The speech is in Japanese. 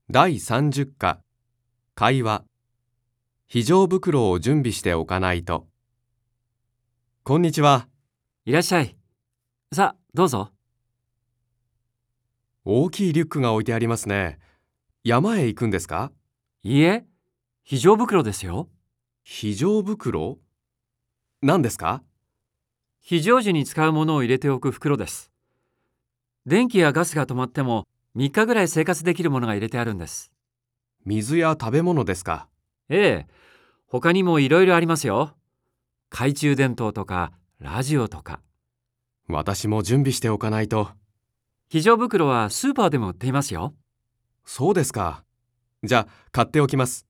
第30課、会話。非常袋を準備しておかないと。こんにちは。 いらっしゃい。さあ、どうぞ。 大きいリュックが置いてありますね。山へ行くんですか？ いいえ、非常袋ですよ。 非常袋？何ですか？ 非常時に使うものを入れておく袋です。電気やガスが止まっても3日ぐらい生活できるものが入れてあるんです。 水や食べ物ですか？ ええ、他にもいろいろありますよ。懐中電灯とかラジオとか。 私も準備しておかないと。 非常袋はスーパーでも売っていますよ。 そうですか。じゃあ、買っておきます。